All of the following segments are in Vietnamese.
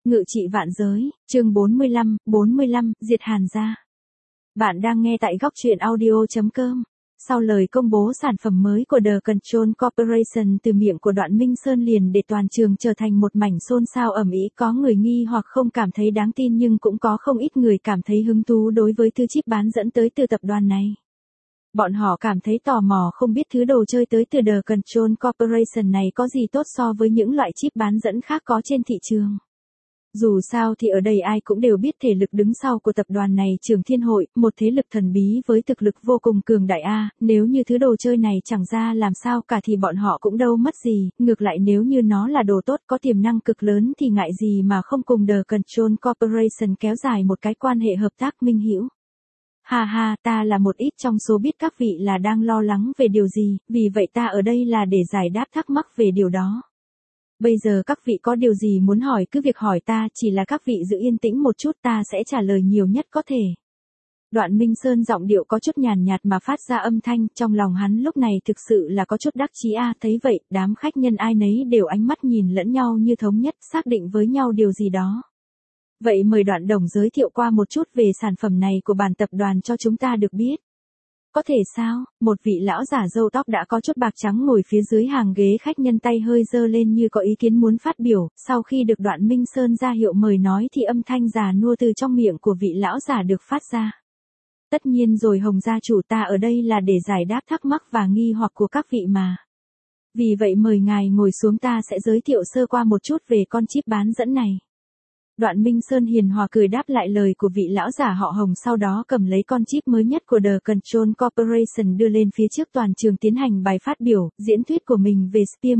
Ngự trị vạn giới, chương 45, diệt Hàn gia. Bạn đang nghe tại góc truyện audio.com. Sau lời công bố sản phẩm mới của The Control Corporation từ miệng của Đoạn Minh Sơn liền để toàn trường trở thành một mảnh xôn xao ầm ĩ, có người nghi hoặc không cảm thấy đáng tin nhưng cũng có không ít người cảm thấy hứng thú đối với thứ chip bán dẫn tới từ tập đoàn này. Bọn họ cảm thấy tò mò không biết thứ đồ chơi tới từ The Control Corporation này có gì tốt so với những loại chip bán dẫn khác có trên thị trường. Dù sao thì ở đây ai cũng đều biết thể lực đứng sau của tập đoàn này Trường Thiên Hội, một thế lực thần bí với thực lực vô cùng cường đại nếu như thứ đồ chơi này chẳng ra làm sao cả thì bọn họ cũng đâu mất gì, ngược lại nếu như nó là đồ tốt có tiềm năng cực lớn thì ngại gì mà không cùng The Control Corporation kéo dài một cái quan hệ hợp tác minh hữu. Ha ha, ta là một ít trong số biết các vị là đang lo lắng về điều gì, vì vậy ta ở đây là để giải đáp thắc mắc về điều đó. Bây giờ các vị có điều gì muốn hỏi cứ việc hỏi ta, chỉ là các vị giữ yên tĩnh một chút ta sẽ trả lời nhiều nhất có thể. Đoạn Minh Sơn giọng điệu có chút nhàn nhạt mà phát ra âm thanh, trong lòng hắn lúc này thực sự là có chút đắc chí thấy vậy, đám khách nhân ai nấy đều ánh mắt nhìn lẫn nhau như thống nhất, xác định với nhau điều gì đó. Vậy mời Đoạn Đồng giới thiệu qua một chút về sản phẩm này của bản tập đoàn cho chúng ta được biết. Có thể sao? Một vị lão giả râu tóc đã có chút bạc trắng ngồi phía dưới hàng ghế khách nhân tay hơi giơ lên như có ý kiến muốn phát biểu, sau khi được Đoạn Minh Sơn ra hiệu mời nói thì âm thanh già nua từ trong miệng của vị lão giả được phát ra. Tất nhiên rồi Hồng gia chủ, ta ở đây là để giải đáp thắc mắc và nghi hoặc của các vị mà. Vì vậy mời ngài ngồi xuống, ta sẽ giới thiệu sơ qua một chút về con chip bán dẫn này. Đoạn Minh Sơn hiền hòa cười đáp lại lời của vị lão giả họ Hồng, sau đó cầm lấy con chip mới nhất của The Control Corporation đưa lên phía trước toàn trường tiến hành bài phát biểu, diễn thuyết của mình về Sphere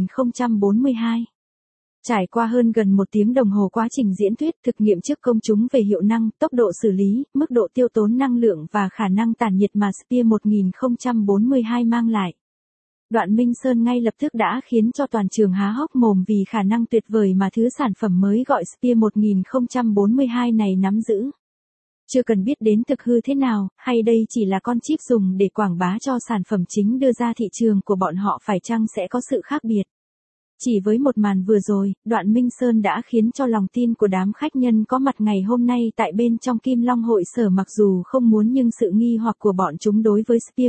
1042. Trải qua hơn gần 1 tiếng đồng hồ quá trình diễn thuyết thực nghiệm trước công chúng về hiệu năng, tốc độ xử lý, mức độ tiêu tốn năng lượng và khả năng tản nhiệt mà Sphere 1042 mang lại. Đoạn Minh Sơn ngay lập tức đã khiến cho toàn trường há hốc mồm vì khả năng tuyệt vời mà thứ sản phẩm mới gọi Sphere 1042 này nắm giữ. Chưa cần biết đến thực hư thế nào, hay đây chỉ là con chip dùng để quảng bá cho sản phẩm chính đưa ra thị trường của bọn họ phải chăng sẽ có sự khác biệt. Chỉ với một màn vừa rồi, Đoạn Minh Sơn đã khiến cho lòng tin của đám khách nhân có mặt ngày hôm nay tại bên trong Kim Long hội sở mặc dù không muốn nhưng sự nghi hoặc của bọn chúng đối với Sphere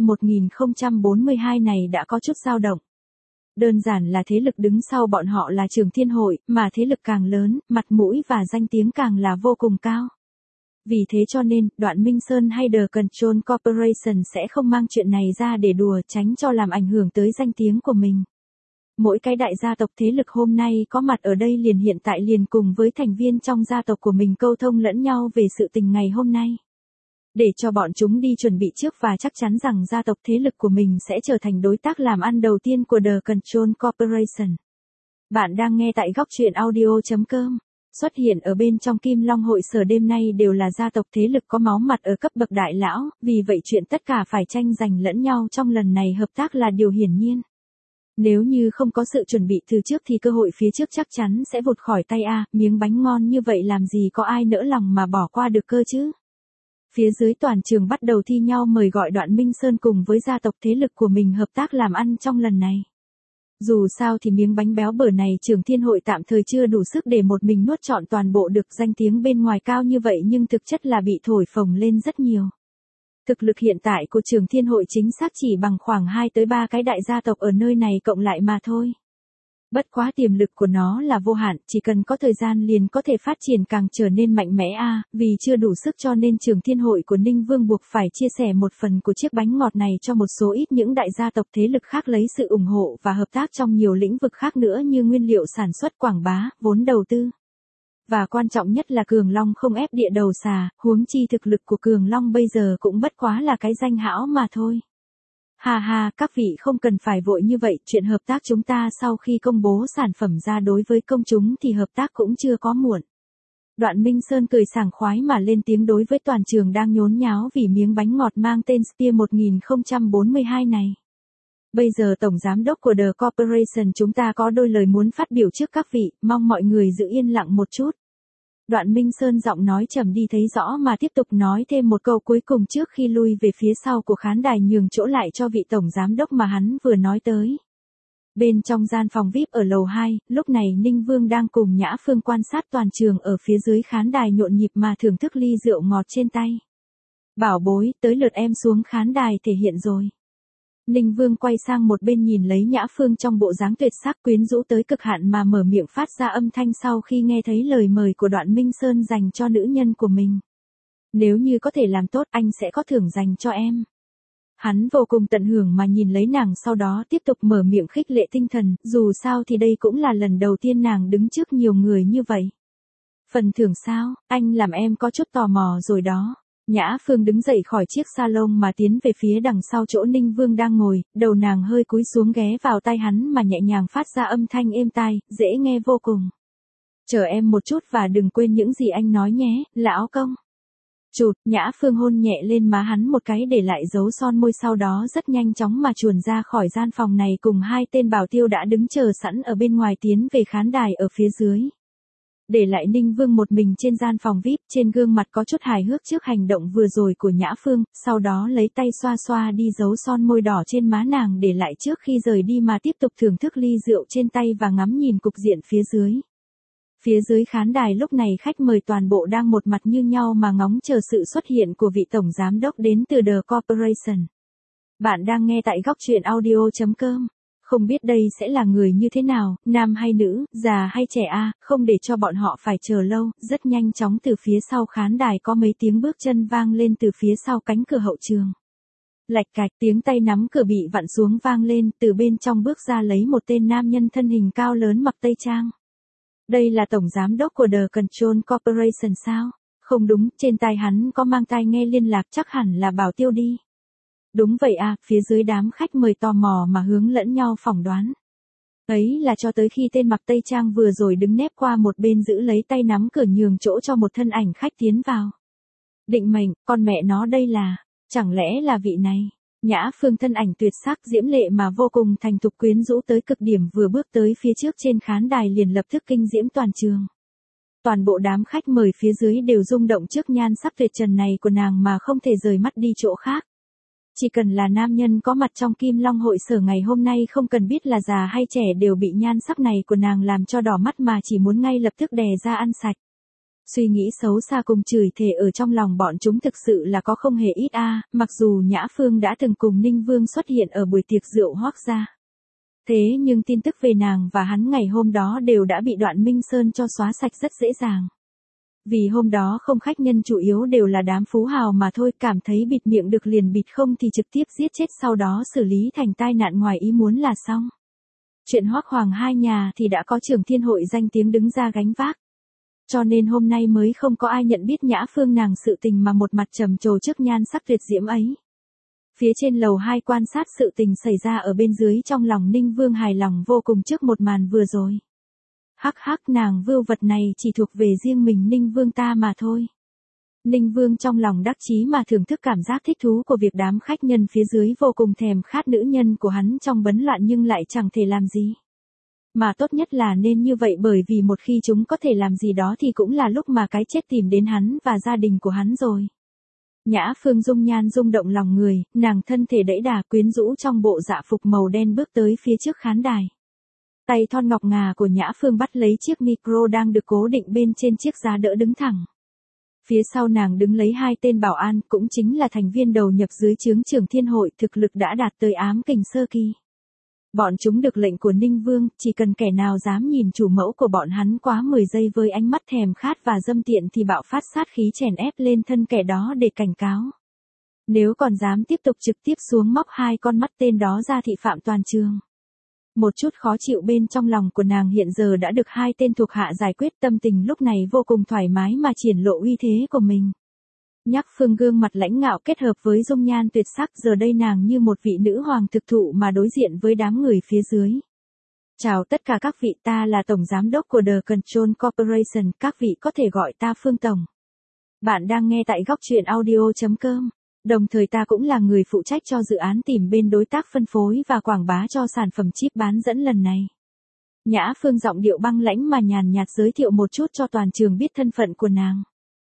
1042 này đã có chút dao động. Đơn giản là thế lực đứng sau bọn họ là Trường Thiên Hội, mà thế lực càng lớn, mặt mũi và danh tiếng càng là vô cùng cao. Vì thế cho nên, Đoạn Minh Sơn hay The Control Corporation sẽ không mang chuyện này ra để đùa, tránh cho làm ảnh hưởng tới danh tiếng của mình. Mỗi cái đại gia tộc thế lực hôm nay có mặt ở đây hiện tại liền cùng với thành viên trong gia tộc của mình câu thông lẫn nhau về sự tình ngày hôm nay. Để cho bọn chúng đi chuẩn bị trước và chắc chắn rằng gia tộc thế lực của mình sẽ trở thành đối tác làm ăn đầu tiên của The Control Corporation. Bạn đang nghe tại góc truyện audio.com. Xuất hiện ở bên trong Kim Long hội sở đêm nay đều là gia tộc thế lực có máu mặt ở cấp bậc đại lão, vì vậy chuyện tất cả phải tranh giành lẫn nhau trong lần này hợp tác là điều hiển nhiên. Nếu như không có sự chuẩn bị từ trước thì cơ hội phía trước chắc chắn sẽ vụt khỏi tay miếng bánh ngon như vậy làm gì có ai nỡ lòng mà bỏ qua được cơ chứ. Phía dưới toàn trường bắt đầu thi nhau mời gọi Đoạn Minh Sơn cùng với gia tộc thế lực của mình hợp tác làm ăn trong lần này. Dù sao thì miếng bánh béo bở này Trường Thiên Hội tạm thời chưa đủ sức để một mình nuốt trọn toàn bộ được, danh tiếng bên ngoài cao như vậy nhưng thực chất là bị thổi phồng lên rất nhiều. Thực lực hiện tại của Trường Thiên Hội chính xác chỉ bằng khoảng 2 tới 3 cái đại gia tộc ở nơi này cộng lại mà thôi. Bất quá tiềm lực của nó là vô hạn, chỉ cần có thời gian liền có thể phát triển càng trở nên mạnh mẽ vì chưa đủ sức cho nên Trường Thiên Hội của Ninh Vương buộc phải chia sẻ một phần của chiếc bánh ngọt này cho một số ít những đại gia tộc thế lực khác lấy sự ủng hộ và hợp tác trong nhiều lĩnh vực khác nữa như nguyên liệu sản xuất, quảng bá, vốn đầu tư. Và quan trọng nhất là Cường Long không ép địa đầu xà, huống chi thực lực của Cường Long bây giờ cũng bất quá là cái danh hão mà thôi. Ha ha, các vị không cần phải vội như vậy, chuyện hợp tác chúng ta sau khi công bố sản phẩm ra đối với công chúng thì hợp tác cũng chưa có muộn. Đoạn Minh Sơn cười sảng khoái mà lên tiếng đối với toàn trường đang nhốn nháo vì miếng bánh ngọt mang tên Sphere 1042 này. Bây giờ Tổng Giám đốc của The Corporation chúng ta có đôi lời muốn phát biểu trước các vị, mong mọi người giữ yên lặng một chút. Đoạn Minh Sơn giọng nói trầm đi thấy rõ mà tiếp tục nói thêm một câu cuối cùng trước khi lui về phía sau của khán đài nhường chỗ lại cho vị Tổng Giám đốc mà hắn vừa nói tới. Bên trong gian phòng VIP ở lầu 2, lúc này Ninh Vương đang cùng Nhã Phương quan sát toàn trường ở phía dưới khán đài nhộn nhịp mà thưởng thức ly rượu ngọt trên tay. Bảo bối, tới lượt em xuống khán đài thể hiện rồi. Ninh Vương quay sang một bên nhìn lấy Nhã Phương trong bộ dáng tuyệt sắc quyến rũ tới cực hạn mà mở miệng phát ra âm thanh sau khi nghe thấy lời mời của Đoạn Minh Sơn dành cho nữ nhân của mình. Nếu như có thể làm tốt anh sẽ có thưởng dành cho em. Hắn vô cùng tận hưởng mà nhìn lấy nàng sau đó tiếp tục mở miệng khích lệ tinh thần, dù sao thì đây cũng là lần đầu tiên nàng đứng trước nhiều người như vậy. Phần thưởng sao, anh làm em có chút tò mò rồi đó. Nhã Phương đứng dậy khỏi chiếc salon mà tiến về phía đằng sau chỗ Ninh Vương đang ngồi, đầu nàng hơi cúi xuống ghé vào tai hắn mà nhẹ nhàng phát ra âm thanh êm tai, dễ nghe vô cùng. Chờ em một chút và đừng quên những gì anh nói nhé, lão công. Chụt, Nhã Phương hôn nhẹ lên má hắn một cái để lại dấu son môi sau đó rất nhanh chóng mà chuồn ra khỏi gian phòng này cùng hai tên bảo tiêu đã đứng chờ sẵn ở bên ngoài tiến về khán đài ở phía dưới. Để lại Ninh Vương một mình trên gian phòng VIP, trên gương mặt có chút hài hước trước hành động vừa rồi của Nhã Phương, sau đó lấy tay xoa xoa đi dấu son môi đỏ trên má nàng để lại trước khi rời đi mà tiếp tục thưởng thức ly rượu trên tay và ngắm nhìn cục diện phía dưới. Phía dưới khán đài lúc này khách mời toàn bộ đang một mặt như nhau mà ngóng chờ sự xuất hiện của vị tổng giám đốc đến từ The Corporation. Bạn đang nghe tại góc truyện audio.com. Không biết đây sẽ là người như thế nào, nam hay nữ, già hay trẻ không để cho bọn họ phải chờ lâu, rất nhanh chóng từ phía sau khán đài có mấy tiếng bước chân vang lên từ phía sau cánh cửa hậu trường. Lạch cạch tiếng tay nắm cửa bị vặn xuống vang lên, từ bên trong bước ra lấy một tên nam nhân thân hình cao lớn mặc tây trang. Đây là tổng giám đốc của The Control Corporation sao? Không đúng, trên tai hắn có mang tai nghe liên lạc chắc hẳn là Bảo Tiêu đi. Đúng vậy phía dưới đám khách mời tò mò mà hướng lẫn nhau phỏng đoán. Ấy là cho tới khi tên mặc tây trang vừa rồi đứng nép qua một bên giữ lấy tay nắm cửa nhường chỗ cho một thân ảnh khách tiến vào. Định mệnh, con mẹ nó đây là, chẳng lẽ là vị này? Nhã Phương thân ảnh tuyệt sắc diễm lệ mà vô cùng thành thục quyến rũ tới cực điểm vừa bước tới phía trước trên khán đài liền lập tức kinh diễm toàn trường. Toàn bộ đám khách mời phía dưới đều rung động trước nhan sắc tuyệt trần này của nàng mà không thể rời mắt đi chỗ khác. Chỉ cần là nam nhân có mặt trong Kim Long hội sở ngày hôm nay không cần biết là già hay trẻ đều bị nhan sắc này của nàng làm cho đỏ mắt mà chỉ muốn ngay lập tức đè ra ăn sạch. Suy nghĩ xấu xa cùng chửi thề ở trong lòng bọn chúng thực sự là có không hề ít mặc dù Nhã Phương đã từng cùng Ninh Vương xuất hiện ở buổi tiệc rượu hoác gia. Thế nhưng tin tức về nàng và hắn ngày hôm đó đều đã bị Đoạn Minh Sơn cho xóa sạch rất dễ dàng. Vì hôm đó không khách nhân chủ yếu đều là đám phú hào mà thôi, cảm thấy bịt miệng được liền bịt không thì trực tiếp giết chết sau đó xử lý thành tai nạn ngoài ý muốn là xong. Chuyện Hoắc Hoàng hai nhà thì đã có trưởng thiên hội danh tiếng đứng ra gánh vác. Cho nên hôm nay mới không có ai nhận biết Nhã Phương nàng sự tình mà một mặt trầm trồ trước nhan sắc tuyệt diễm ấy. Phía trên lầu 2 quan sát sự tình xảy ra ở bên dưới trong lòng Ninh Vương hài lòng vô cùng trước một màn vừa rồi. Hắc hắc nàng vưu vật này chỉ thuộc về riêng mình Ninh Vương ta mà thôi. Ninh Vương trong lòng đắc chí mà thưởng thức cảm giác thích thú của việc đám khách nhân phía dưới vô cùng thèm khát nữ nhân của hắn trong bấn loạn nhưng lại chẳng thể làm gì. Mà tốt nhất là nên như vậy bởi vì một khi chúng có thể làm gì đó thì cũng là lúc mà cái chết tìm đến hắn và gia đình của hắn rồi. Nhã Phương dung nhan rung động lòng người, nàng thân thể đẫy đà quyến rũ trong bộ dạ phục màu đen bước tới phía trước khán đài. Tay thon ngọc ngà của Nhã Phương bắt lấy chiếc micro đang được cố định bên trên chiếc giá đỡ đứng thẳng. Phía sau nàng đứng lấy hai tên bảo an cũng chính là thành viên đầu nhập dưới trướng trưởng thiên hội thực lực đã đạt tới ám kình sơ kỳ. Bọn chúng được lệnh của Ninh Vương, chỉ cần kẻ nào dám nhìn chủ mẫu của bọn hắn quá 10 giây với ánh mắt thèm khát và dâm tiện thì bạo phát sát khí chèn ép lên thân kẻ đó để cảnh cáo. Nếu còn dám tiếp tục trực tiếp xuống móc hai con mắt tên đó ra thị phạm toàn trường. Một chút khó chịu bên trong lòng của nàng hiện giờ đã được hai tên thuộc hạ giải quyết, tâm tình lúc này vô cùng thoải mái mà triển lộ uy thế của mình. Nhã Phương gương mặt lãnh ngạo kết hợp với dung nhan tuyệt sắc giờ đây nàng như một vị nữ hoàng thực thụ mà đối diện với đám người phía dưới. Chào tất cả các vị, ta là tổng giám đốc của The Control Corporation, các vị có thể gọi ta Phương Tổng. Bạn đang nghe tại góc truyện audio.com. Đồng thời ta cũng là người phụ trách cho dự án tìm bên đối tác phân phối và quảng bá cho sản phẩm chip bán dẫn lần này. Nhã Phương giọng điệu băng lãnh mà nhàn nhạt giới thiệu một chút cho toàn trường biết thân phận của nàng.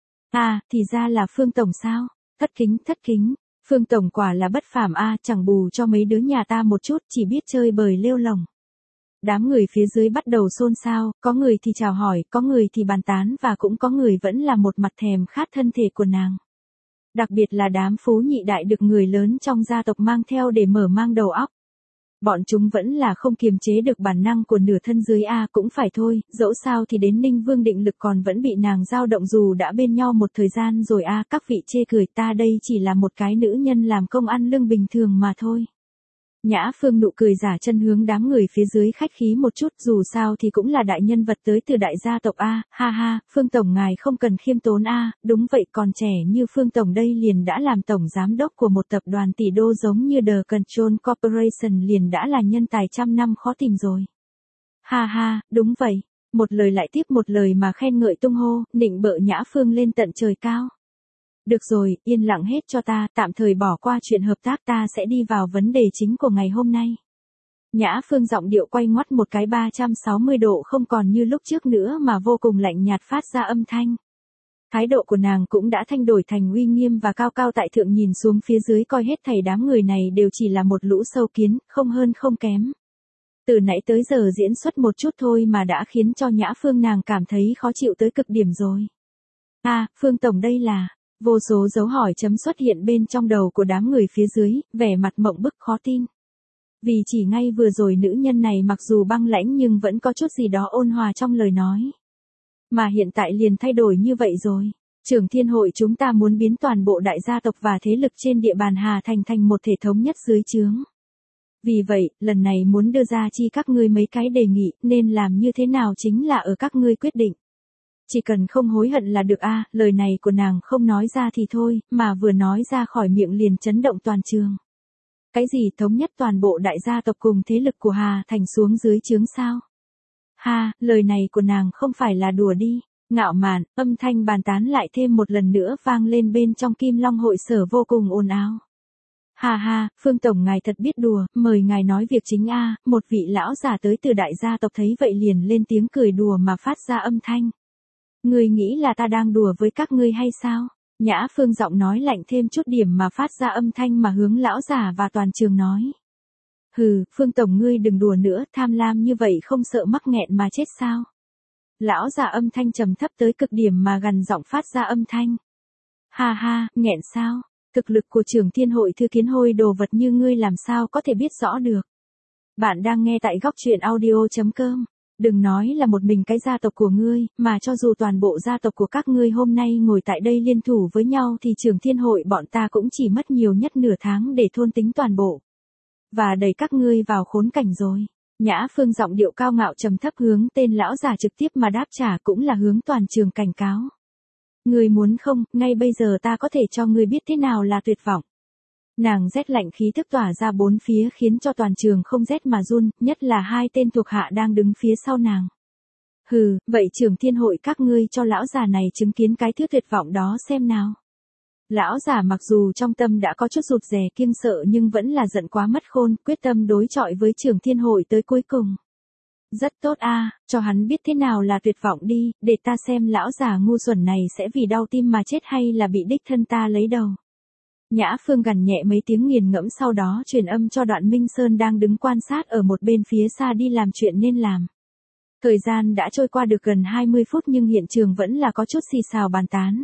Thì ra là Phương Tổng sao? Thất kính. Phương Tổng quả là bất phàm chẳng bù cho mấy đứa nhà ta một chút, chỉ biết chơi bời lêu lồng. Đám người phía dưới bắt đầu xôn xao, có người thì chào hỏi, có người thì bàn tán và cũng có người vẫn là một mặt thèm khát thân thể của nàng. Đặc biệt là đám phú nhị đại được người lớn trong gia tộc mang theo để mở mang đầu óc. Bọn chúng vẫn là không kiềm chế được bản năng của nửa thân dưới cũng phải thôi, dẫu sao thì đến Ninh Vương Định Lực còn vẫn bị nàng dao động dù đã bên nhau một thời gian rồi các vị chê cười ta đây chỉ là một cái nữ nhân làm công ăn lương bình thường mà thôi. Nhã Phương nụ cười giả chân hướng đám người phía dưới khách khí một chút, dù sao thì cũng là đại nhân vật tới từ đại gia tộc ha ha, Phương Tổng ngài không cần khiêm tốn đúng vậy còn trẻ như Phương Tổng đây liền đã làm tổng giám đốc của một tập đoàn tỷ đô giống như The Control Corporation liền đã là nhân tài trăm năm khó tìm rồi. Ha ha, đúng vậy, một lời lại tiếp một lời mà khen ngợi tung hô, nịnh bợ Nhã Phương lên tận trời cao. Được rồi, yên lặng hết cho ta, tạm thời bỏ qua chuyện hợp tác ta sẽ đi vào vấn đề chính của ngày hôm nay. Nhã Phương giọng điệu quay ngoắt một cái 360 độ không còn như lúc trước nữa mà vô cùng lạnh nhạt phát ra âm thanh. Thái độ của nàng cũng đã thay đổi thành uy nghiêm và cao cao tại thượng nhìn xuống phía dưới coi hết thảy đám người này đều chỉ là một lũ sâu kiến, không hơn không kém. Từ nãy tới giờ diễn xuất một chút thôi mà đã khiến cho Nhã Phương nàng cảm thấy khó chịu tới cực điểm rồi. Phương Tổng đây là... Vô số dấu hỏi chấm xuất hiện bên trong đầu của đám người phía dưới, vẻ mặt mộng bức khó tin. Vì chỉ ngay vừa rồi nữ nhân này mặc dù băng lãnh nhưng vẫn có chút gì đó ôn hòa trong lời nói. Mà hiện tại liền thay đổi như vậy rồi. Trưởng Thiên Hội chúng ta muốn biến toàn bộ đại gia tộc và thế lực trên địa bàn Hà Thành thành một thể thống nhất dưới trướng. Vì vậy, lần này muốn đưa ra chi các ngươi mấy cái đề nghị nên làm như thế nào chính là ở các ngươi quyết định. Chỉ cần không hối hận là được lời này của nàng không nói ra thì thôi, mà vừa nói ra khỏi miệng liền chấn động toàn trường. Cái gì thống nhất toàn bộ đại gia tộc cùng thế lực của Hà Thành xuống dưới trướng sao? Lời này của nàng không phải là đùa đi. Ngạo mạn, âm thanh bàn tán lại thêm một lần nữa vang lên bên trong Kim Long hội sở vô cùng ồn ào. Phương Tổng ngài thật biết đùa, mời ngài nói việc chính một vị lão già tới từ đại gia tộc thấy vậy liền lên tiếng cười đùa mà phát ra âm thanh. Ngươi nghĩ là ta đang đùa với các ngươi hay sao? Nhã Phương giọng nói lạnh thêm chút điểm mà phát ra âm thanh mà hướng lão già và toàn trường nói. Hừ, Phương Tổng ngươi đừng đùa nữa, tham lam như vậy không sợ mắc nghẹn mà chết sao? Lão già âm thanh trầm thấp tới cực điểm mà gằn giọng phát ra âm thanh. Nghẹn sao? Thực lực của Trưởng Thiên Hội Thư Kiến Hôi đồ vật như ngươi làm sao có thể biết rõ được? Bạn đang nghe tại góc truyện audio.com. Đừng nói là một mình cái gia tộc của ngươi, mà cho dù toàn bộ gia tộc của các ngươi hôm nay ngồi tại đây liên thủ với nhau thì Trưởng Thiên Hội bọn ta cũng chỉ mất nhiều nhất nửa tháng để thôn tính toàn bộ. Và đẩy các ngươi vào khốn cảnh rồi. Nhã Phương giọng điệu cao ngạo trầm thấp hướng tên lão già trực tiếp mà đáp trả cũng là hướng toàn trường cảnh cáo. Ngươi muốn không, ngay bây giờ ta có thể cho ngươi biết thế nào là tuyệt vọng. Nàng rét lạnh khí thức tỏa ra bốn phía khiến cho toàn trường không rét mà run, nhất là hai tên thuộc hạ đang đứng phía sau nàng. Hừ, vậy Trưởng Thiên Hội các ngươi cho lão già này chứng kiến cái thứ tuyệt vọng đó xem nào. Lão già mặc dù trong tâm đã có chút rụt rè kiêng sợ nhưng vẫn là giận quá mất khôn, quyết tâm đối chọi với Trưởng Thiên Hội tới cuối cùng. Rất tốt cho hắn biết thế nào là tuyệt vọng đi, để ta xem lão già ngu xuẩn này sẽ vì đau tim mà chết hay là bị đích thân ta lấy đầu. Nhã Phương gằn nhẹ mấy tiếng nghiền ngẫm sau đó truyền âm cho Đoạn Minh Sơn đang đứng quan sát ở một bên phía xa đi làm chuyện nên làm. Thời gian đã trôi qua được gần 20 phút nhưng hiện trường vẫn là có chút xì xào bàn tán.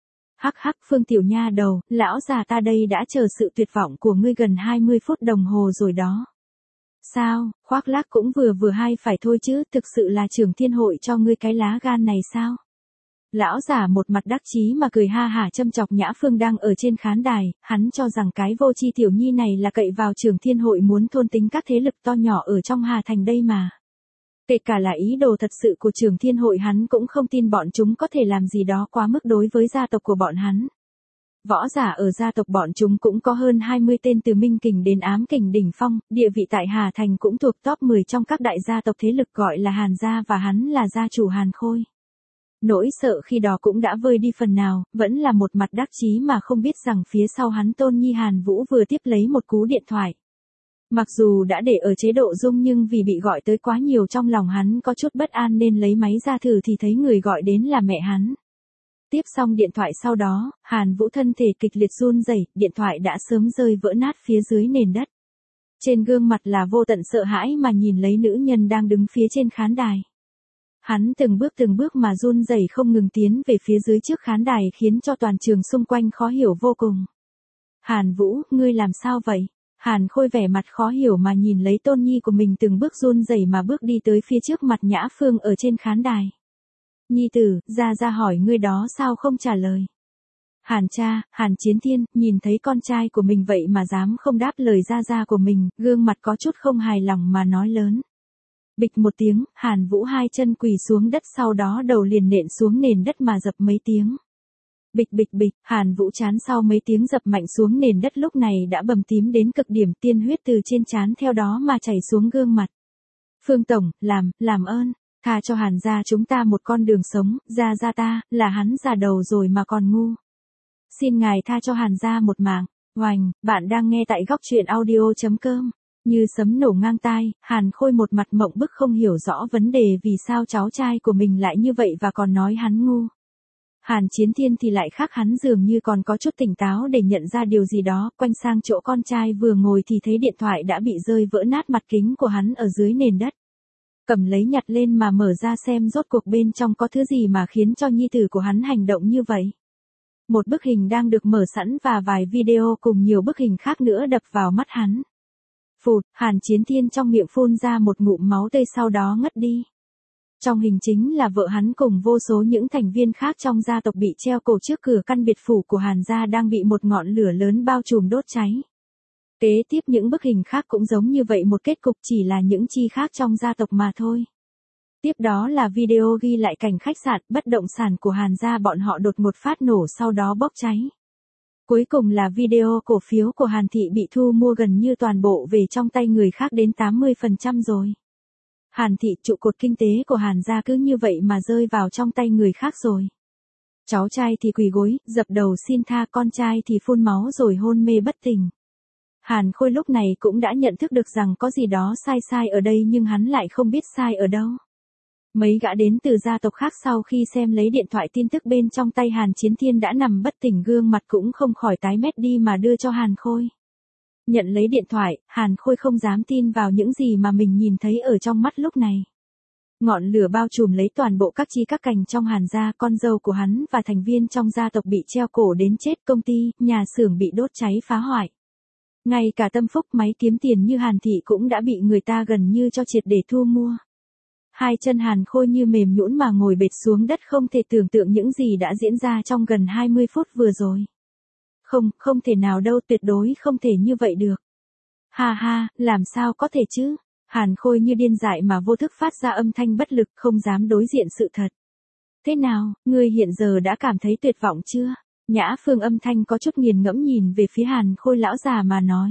Hắc Phương tiểu nha đầu, lão già ta đây đã chờ sự tuyệt vọng của ngươi gần 20 phút đồng hồ rồi đó. Sao, khoác lác cũng vừa hay phải thôi chứ, thực sự là Trưởng Thiên Hội cho ngươi cái lá gan này sao? Lão già một mặt đắc chí mà cười hả châm chọc Nhã Phương đang ở trên khán đài, hắn cho rằng cái vô tri tiểu nhi này là cậy vào Trưởng Thiên Hội muốn thôn tính các thế lực to nhỏ ở trong Hà Thành đây mà. Kể cả là ý đồ thật sự của Trưởng Thiên Hội hắn cũng không tin bọn chúng có thể làm gì đó quá mức đối với gia tộc của bọn hắn. Võ giả ở gia tộc bọn chúng cũng có hơn 20 tên từ Minh Kình đến Ám Kình đỉnh phong, địa vị tại Hà Thành cũng thuộc top 10 trong các đại gia tộc thế lực gọi là Hàn gia và hắn là gia chủ Hàn Khôi. Nỗi sợ khi đó cũng đã vơi đi phần nào, vẫn là một mặt đắc chí mà không biết rằng phía sau hắn Tôn Nhi Hàn Vũ vừa tiếp lấy một cú điện thoại. Mặc dù đã để ở chế độ rung nhưng vì bị gọi tới quá nhiều trong lòng hắn có chút bất an nên lấy máy ra thử thì thấy người gọi đến là mẹ hắn. Tiếp xong điện thoại sau đó, Hàn Vũ thân thể kịch liệt run rẩy, điện thoại đã sớm rơi vỡ nát phía dưới nền đất. Trên gương mặt là vô tận sợ hãi mà nhìn lấy nữ nhân đang đứng phía trên khán đài. Hắn từng bước mà run rẩy không ngừng tiến về phía dưới trước khán đài khiến cho toàn trường xung quanh khó hiểu vô cùng. Hàn Vũ, ngươi làm sao vậy? Hàn Khôi vẻ mặt khó hiểu mà nhìn lấy tôn nhi của mình từng bước run rẩy mà bước đi tới phía trước mặt Nhã Phương ở trên khán đài. Nhi tử, ra hỏi ngươi đó sao không trả lời. Hàn cha, Hàn Chiến Thiên, nhìn thấy con trai của mình vậy mà dám không đáp lời ra của mình, gương mặt có chút không hài lòng mà nói lớn. Bịch một tiếng, Hàn Vũ hai chân quỳ xuống đất sau đó đầu liền nện xuống nền đất mà dập mấy tiếng. Bịch, Hàn Vũ chán sau mấy tiếng dập mạnh xuống nền đất lúc này đã bầm tím đến cực điểm, tiên huyết từ trên trán theo đó mà chảy xuống gương mặt. Phương Tổng, làm ơn, tha cho Hàn gia chúng ta một con đường sống, gia ta, là hắn già đầu rồi mà còn ngu. Xin ngài tha cho Hàn gia một mạng. Oành, bạn đang nghe tại góc truyện audio.com. Như sấm nổ ngang tai, Hàn Khôi một mặt mộng bức không hiểu rõ vấn đề vì sao cháu trai của mình lại như vậy và còn nói hắn ngu. Hàn Chiến Thiên thì lại khác, hắn dường như còn có chút tỉnh táo để nhận ra điều gì đó, quanh sang chỗ con trai vừa ngồi thì thấy điện thoại đã bị rơi vỡ nát mặt kính của hắn ở dưới nền đất. Cầm lấy nhặt lên mà mở ra xem rốt cuộc bên trong có thứ gì mà khiến cho nhi tử của hắn hành động như vậy. Một bức hình đang được mở sẵn và vài video cùng nhiều bức hình khác nữa đập vào mắt hắn. Phụt, Hàn Chiến Thiên trong miệng phun ra một ngụm máu tươi sau đó ngất đi. Trong hình chính là vợ hắn cùng vô số những thành viên khác trong gia tộc bị treo cổ trước cửa căn biệt phủ của Hàn gia đang bị một ngọn lửa lớn bao trùm đốt cháy. Kế tiếp những bức hình khác cũng giống như vậy, một kết cục chỉ là những chi khác trong gia tộc mà thôi. Tiếp đó là video ghi lại cảnh khách sạn bất động sản của Hàn gia bọn họ đột ngột phát nổ sau đó bốc cháy. Cuối cùng là video cổ phiếu của Hàn thị bị thu mua gần như toàn bộ về trong tay người khác đến 80% rồi. Hàn thị, trụ cột kinh tế của Hàn gia cứ như vậy mà rơi vào trong tay người khác rồi. Cháu trai thì quỳ gối, dập đầu xin tha, con trai thì phun máu rồi hôn mê bất tỉnh. Hàn Khôi lúc này cũng đã nhận thức được rằng có gì đó sai ở đây nhưng hắn lại không biết sai ở đâu. Mấy gã đến từ gia tộc khác sau khi xem lấy điện thoại tin tức bên trong tay Hàn Chiến Thiên đã nằm bất tỉnh, gương mặt cũng không khỏi tái mét đi mà đưa cho Hàn Khôi. Nhận lấy điện thoại, Hàn Khôi không dám tin vào những gì mà mình nhìn thấy ở trong mắt lúc này. Ngọn lửa bao trùm lấy toàn bộ các chi các cành trong Hàn gia, con dâu của hắn và thành viên trong gia tộc bị treo cổ đến chết, công ty, nhà xưởng bị đốt cháy phá hoại. Ngay cả tâm phúc máy kiếm tiền như Hàn thị cũng đã bị người ta gần như cho triệt để thu mua. Hai chân Hàn Khôi như mềm nhũn mà ngồi bệt xuống đất, không thể tưởng tượng những gì đã diễn ra trong gần 20 phút vừa rồi. Không thể nào đâu, tuyệt đối không thể như vậy được. Ha, làm sao có thể chứ? Hàn Khôi như điên dại mà vô thức phát ra âm thanh bất lực, không dám đối diện sự thật. Thế nào, ngươi hiện giờ đã cảm thấy tuyệt vọng chưa? Nhã Phương âm thanh có chút nghiền ngẫm nhìn về phía Hàn Khôi lão già mà nói.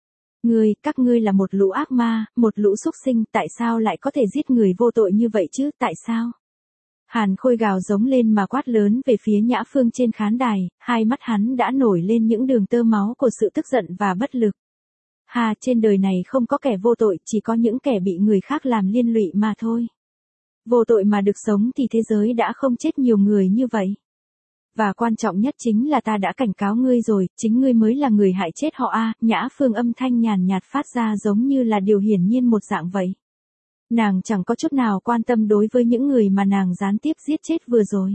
Các ngươi là một lũ ác ma, một lũ súc sinh, tại sao lại có thể giết người vô tội như vậy chứ, tại sao? Hàn Khôi gào giống lên mà quát lớn về phía Nhã Phương trên khán đài, hai mắt hắn đã nổi lên những đường tơ máu của sự tức giận và bất lực. Trên đời này không có kẻ vô tội, chỉ có những kẻ bị người khác làm liên lụy mà thôi. Vô tội mà được sống thì thế giới đã không chết nhiều người như vậy. Và quan trọng nhất chính là ta đã cảnh cáo ngươi rồi, chính ngươi mới là người hại chết họ Nhã Phương âm thanh nhàn nhạt phát ra giống như là điều hiển nhiên một dạng vậy. Nàng chẳng có chút nào quan tâm đối với những người mà nàng gián tiếp giết chết vừa rồi.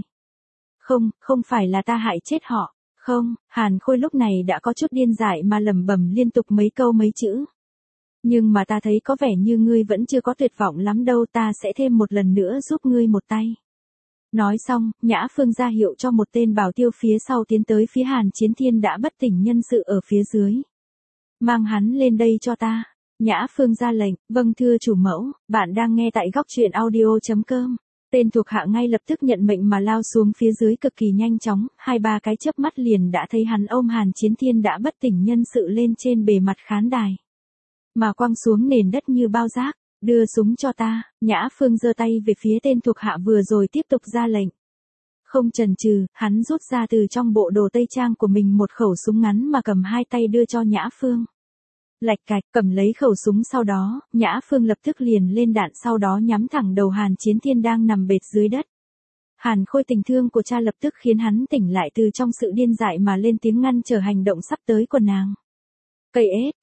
Không phải là ta hại chết họ, không, Hàn Khôi lúc này đã có chút điên dại mà lẩm bẩm liên tục mấy câu mấy chữ. Nhưng mà ta thấy có vẻ như ngươi vẫn chưa có tuyệt vọng lắm đâu, ta sẽ thêm một lần nữa giúp ngươi một tay. Nói xong, Nhã Phương ra hiệu cho một tên bảo tiêu phía sau tiến tới phía Hàn Chiến Thiên đã bất tỉnh nhân sự ở phía dưới. Mang hắn lên đây cho ta. Nhã Phương ra lệnh, vâng thưa chủ mẫu, bạn đang nghe tại góc truyện audio.com. Tên thuộc hạ ngay lập tức nhận mệnh mà lao xuống phía dưới cực kỳ nhanh chóng, 2-3 cái chớp mắt liền đã thấy hắn ôm Hàn Chiến Thiên đã bất tỉnh nhân sự lên trên bề mặt khán đài. Mà quăng xuống nền đất như bao rác. Đưa súng cho ta, Nhã Phương giơ tay về phía tên thuộc hạ vừa rồi tiếp tục ra lệnh. Không chần chừ, hắn rút ra từ trong bộ đồ tây trang của mình một khẩu súng ngắn mà cầm hai tay đưa cho Nhã Phương. Lạch cạch, cầm lấy khẩu súng sau đó, Nhã Phương lập tức liền lên đạn sau đó nhắm thẳng đầu Hàn Chiến Thiên đang nằm bệt dưới đất. Hàn Khôi tình thương của cha lập tức khiến hắn tỉnh lại từ trong sự điên dại mà lên tiếng ngăn trở hành động sắp tới của nàng. Cây ế,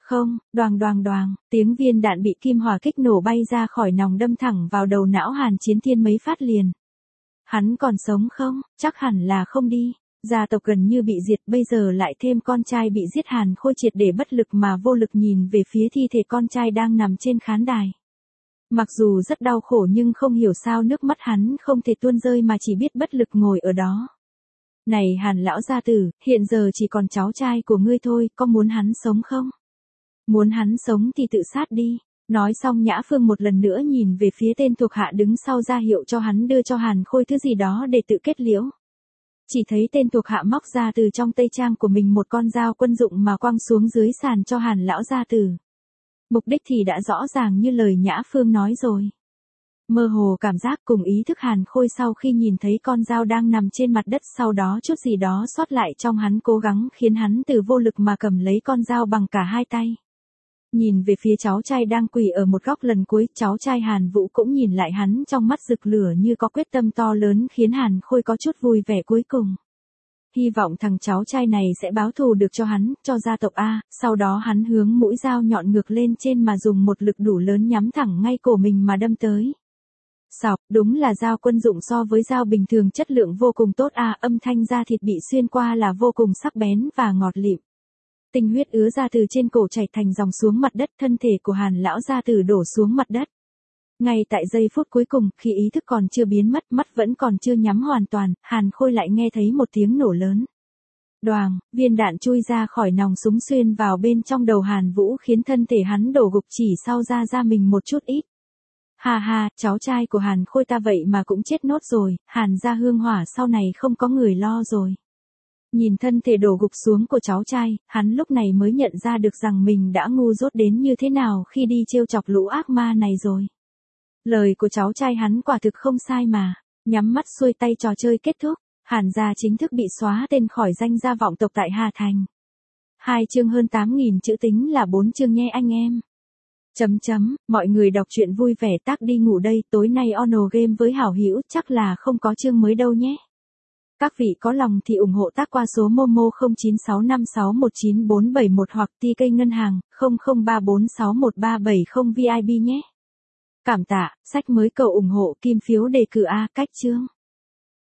Không, đoàng đoàng đoàng, tiếng viên đạn bị kim hỏa kích nổ bay ra khỏi nòng đâm thẳng vào đầu não Hàn Chiến Thiên mấy phát liền. Hắn còn sống không? Chắc hẳn là không đi. Gia tộc gần như bị diệt, bây giờ lại thêm con trai bị giết. Hàn Khôi triệt để bất lực mà vô lực nhìn về phía thi thể con trai đang nằm trên khán đài. Mặc dù rất đau khổ nhưng không hiểu sao nước mắt hắn không thể tuôn rơi mà chỉ biết bất lực ngồi ở đó. Này Hàn lão gia tử, hiện giờ chỉ còn cháu trai của ngươi thôi, có muốn hắn sống không? Muốn hắn sống thì tự sát đi. Nói xong Nhã Phương một lần nữa nhìn về phía tên thuộc hạ đứng sau ra hiệu cho hắn đưa cho Hàn Khôi thứ gì đó để tự kết liễu. Chỉ thấy tên thuộc hạ móc ra từ trong tây trang của mình một con dao quân dụng mà quăng xuống dưới sàn cho Hàn lão gia tử. Mục đích thì đã rõ ràng như lời Nhã Phương nói rồi. Mơ hồ cảm giác cùng ý thức Hàn Khôi sau khi nhìn thấy con dao đang nằm trên mặt đất, sau đó chút gì đó sót lại trong hắn cố gắng khiến hắn từ vô lực mà cầm lấy con dao bằng cả hai tay. Nhìn về phía cháu trai đang quỳ ở một góc lần cuối, cháu trai Hàn Vũ cũng nhìn lại hắn trong mắt rực lửa như có quyết tâm to lớn khiến Hàn Khôi có chút vui vẻ cuối cùng. Hy vọng thằng cháu trai này sẽ báo thù được cho hắn, cho gia tộc A, sau đó hắn hướng mũi dao nhọn ngược lên trên mà dùng một lực đủ lớn nhắm thẳng ngay cổ mình mà đâm tới. Sọc, đúng là dao quân dụng so với dao bình thường chất lượng vô cùng tốt A, âm thanh da thịt bị xuyên qua là vô cùng sắc bén và ngọt lịm. Tinh huyết ứa ra từ trên cổ chảy thành dòng xuống mặt đất, thân thể của Hàn lão gia tử đổ xuống mặt đất. Ngay tại giây phút cuối cùng, khi ý thức còn chưa biến mất, mắt vẫn còn chưa nhắm hoàn toàn, Hàn Khôi lại nghe thấy một tiếng nổ lớn. Đoàng, viên đạn chui ra khỏi nòng súng xuyên vào bên trong đầu Hàn Vũ khiến thân thể hắn đổ gục chỉ sau ra mình một chút ít. Ha ha, cháu trai của Hàn Khôi ta vậy mà cũng chết nốt rồi, Hàn gia hương hỏa sau này không có người lo rồi. Nhìn thân thể đổ gục xuống của cháu trai, hắn lúc này mới nhận ra được rằng mình đã ngu dốt đến như thế nào khi đi trêu chọc lũ ác ma này rồi. Lời của cháu trai hắn quả thực không sai mà. Nhắm mắt xuôi tay, trò chơi kết thúc. Hàn gia chính thức bị xóa tên khỏi danh gia vọng tộc tại Hà Thành. 2 chương hơn 8.000 chữ tính là 4 chương nhé anh em. Mọi người đọc truyện vui vẻ, tác đi ngủ đây, tối nay Ono Game với hảo hữu chắc là không có chương mới đâu nhé. Các vị có lòng thì ủng hộ tác qua số Momo 0965619471 hoặc TK ngân hàng 0034613770 VIB nhé. Cảm tạ, sách mới cầu ủng hộ, kim phiếu đề cử A, cách chương.